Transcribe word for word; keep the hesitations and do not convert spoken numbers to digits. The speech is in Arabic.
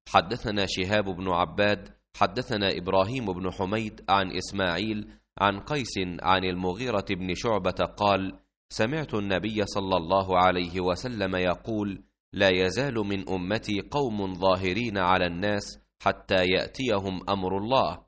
حدثنا شهاب بن عباد حدثنا إبراهيم بن حميد عن إسماعيل عن قيس عن المغيرة بن شعبة قال: سمعت النبي صلى الله عليه وسلم يقول: لا يزال من أمتي قوم ظاهرين على الناس حتى يأتيهم أمر الله،